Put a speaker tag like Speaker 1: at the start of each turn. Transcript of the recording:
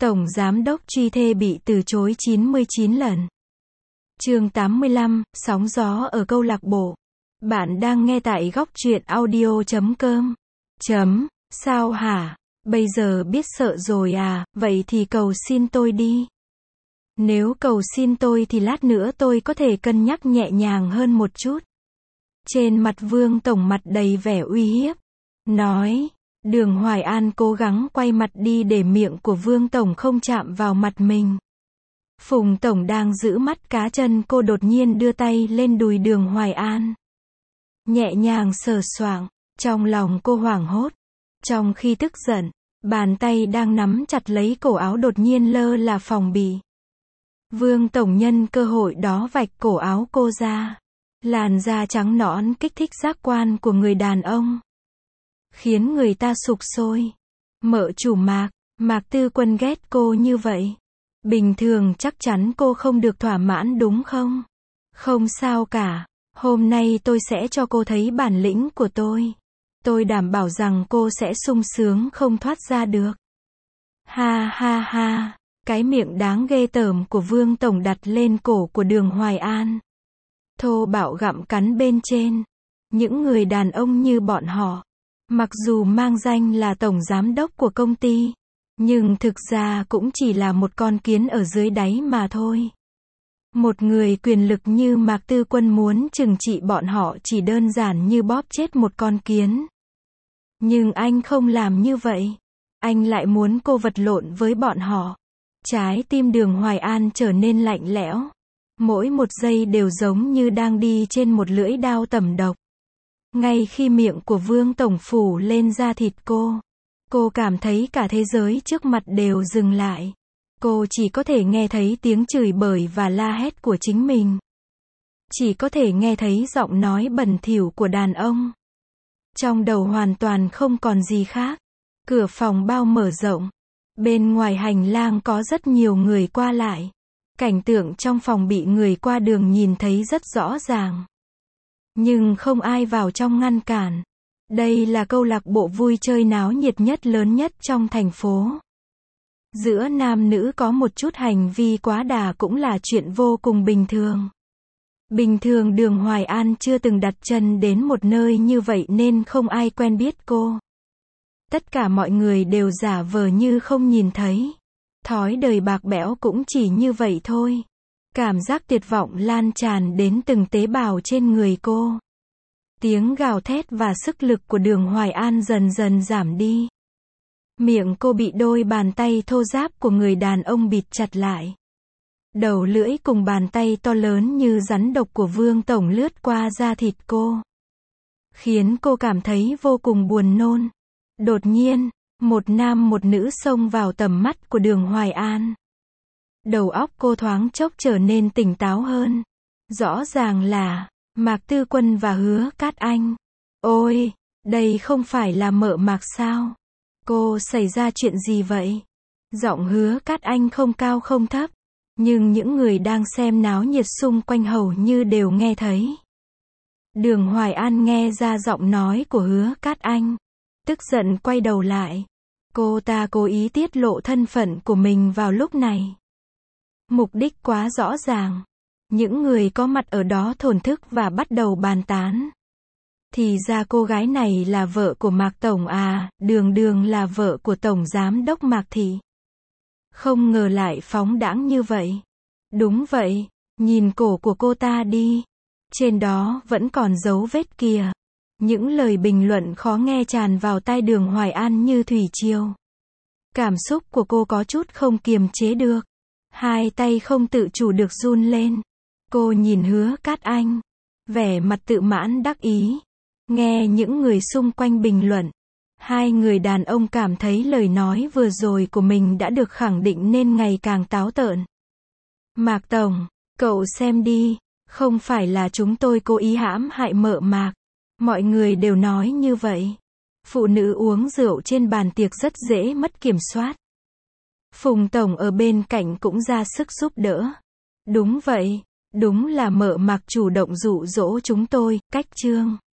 Speaker 1: Tổng Giám đốc truy thê bị từ chối 99 lần. Chương 85, sóng gió ở câu lạc bộ. Bạn đang nghe tại góc truyện audio.com. Sao hả? Bây giờ biết sợ rồi à, vậy thì cầu xin tôi đi. Nếu cầu xin tôi thì lát nữa tôi có thể cân nhắc nhẹ nhàng hơn một chút. Trên mặt Vương Tổng mặt đầy vẻ uy hiếp. Nói. Đường Hoài An cố gắng quay mặt đi để miệng của Vương Tổng không chạm vào mặt mình. Phùng Tổng đang giữ mắt cá chân cô đột nhiên đưa tay lên đùi Đường Hoài An. Nhẹ nhàng sờ soạng, trong lòng cô hoảng hốt. Trong khi tức giận, bàn tay đang nắm chặt lấy cổ áo đột nhiên lơ là phòng bị. Vương Tổng nhân cơ hội đó vạch cổ áo cô ra. Làn da trắng nõn kích thích giác quan của người đàn ông, khiến người ta sục sôi. Mợ chủ Mạc Tư Quân ghét cô như vậy. Bình thường chắc chắn cô không được thỏa mãn đúng không? Không sao cả. Hôm nay tôi sẽ cho cô thấy bản lĩnh của tôi. Tôi đảm bảo rằng cô sẽ sung sướng không thoát ra được. Ha ha ha. Cái miệng đáng ghê tởm của Vương Tổng đặt lên cổ của Đường Hoài An. Thô bạo gặm cắn bên trên. Những người đàn ông như bọn họ, mặc dù mang danh là tổng giám đốc của công ty, nhưng thực ra cũng chỉ là một con kiến ở dưới đáy mà thôi. Một người quyền lực như Mạc Tư Quân muốn trừng trị bọn họ chỉ đơn giản như bóp chết một con kiến. Nhưng anh không làm như vậy. Anh lại muốn cô vật lộn với bọn họ. Trái tim Đường Hoài An trở nên lạnh lẽo. Mỗi một giây đều giống như đang đi trên một lưỡi dao tẩm độc. Ngay khi miệng của Vương Tổng phủ lên da thịt cô cảm thấy cả thế giới trước mặt đều dừng lại. Cô chỉ có thể nghe thấy tiếng chửi bới và la hét của chính mình. Chỉ có thể nghe thấy giọng nói bẩn thỉu của đàn ông. Trong đầu hoàn toàn không còn gì khác. Cửa phòng bao mở rộng. Bên ngoài hành lang có rất nhiều người qua lại. Cảnh tượng trong phòng bị người qua đường nhìn thấy rất rõ ràng. Nhưng không ai vào trong ngăn cản. Đây là câu lạc bộ vui chơi náo nhiệt nhất lớn nhất trong thành phố. Giữa nam nữ có một chút hành vi quá đà cũng là chuyện vô cùng bình thường. Bình thường Đường Hoài An chưa từng đặt chân đến một nơi như vậy nên không ai quen biết cô. Tất cả mọi người đều giả vờ như không nhìn thấy. Thói đời bạc bẽo cũng chỉ như vậy thôi. Cảm giác tuyệt vọng lan tràn đến từng tế bào trên người cô. Tiếng gào thét và sức lực của Đường Hoài An dần dần giảm đi. Miệng cô bị đôi bàn tay thô ráp của người đàn ông bịt chặt lại. Đầu lưỡi cùng bàn tay to lớn như rắn độc của Vương Tổng lướt qua da thịt cô, khiến cô cảm thấy vô cùng buồn nôn. Đột nhiên, một nam một nữ xông vào tầm mắt của Đường Hoài An. Đầu óc cô thoáng chốc trở nên tỉnh táo hơn. Rõ ràng là Mạc Tư Quân và Hứa Cát Anh. Ôi, đây không phải là mợ Mạc sao? Cô xảy ra chuyện gì vậy? Giọng Hứa Cát Anh không cao không thấp, nhưng những người đang xem náo nhiệt xung quanh hầu như đều nghe thấy. Đường Hoài An nghe ra giọng nói của Hứa Cát Anh, tức giận quay đầu lại. Cô ta cố ý tiết lộ thân phận của mình vào lúc này. Mục đích quá rõ ràng. Những người có mặt ở đó thổn thức và bắt đầu bàn tán. Thì ra cô gái này là vợ của Mạc Tổng à, đường là vợ của Tổng Giám đốc Mạc Thị. Không ngờ lại phóng đãng như vậy. Đúng vậy, nhìn cổ của cô ta đi. Trên đó vẫn còn dấu vết kìa. Những lời bình luận khó nghe tràn vào tai Đường Hoài An như thủy triều. Cảm xúc của cô có chút không kiềm chế được. Hai tay không tự chủ được run lên. Cô nhìn Hứa Cát Anh, vẻ mặt tự mãn đắc ý. Nghe những người xung quanh bình luận. Hai người đàn ông cảm thấy lời nói vừa rồi của mình đã được khẳng định nên ngày càng táo tợn. Mạc Tổng, cậu xem đi, không phải là chúng tôi cố ý hãm hại mợ Mạc. Mọi người đều nói như vậy. Phụ nữ uống rượu trên bàn tiệc rất dễ mất kiểm soát. Phùng Tổng ở bên cạnh cũng ra sức giúp đỡ. Đúng vậy, đúng là mợ Mạc chủ động dụ dỗ chúng tôi. Cách chương